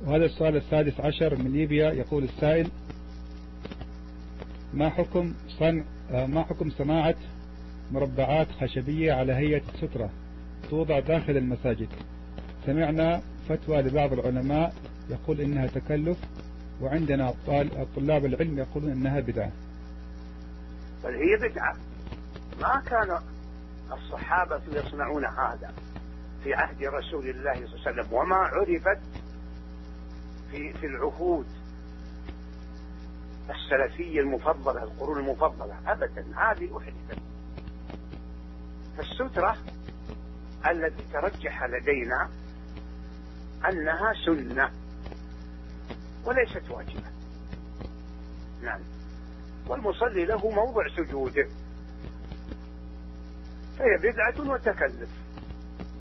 وهذا السؤال السادس عشر من ليبيا. يقول السائل: ما حكم صناعة مربعات خشبية على هيئة سترة توضع داخل المساجد؟ سمعنا فتوى لبعض العلماء يقول إنها تكلف، وعندنا طلاب العلم يقولون إنها بدعة. بل هي بدعة. ما كان الصحابة يصنعون هذا في عهد رسول الله صلى الله عليه وسلم، وما عرفت في العهود السلفية المفضلة، القرون المفضلة، أبدا. هذه أحدثت. فالسترة التي ترجح لدينا أنها سنة وليست واجبة. نعم. والمصلي له موضع سجوده، فهي بدعة وتكلف.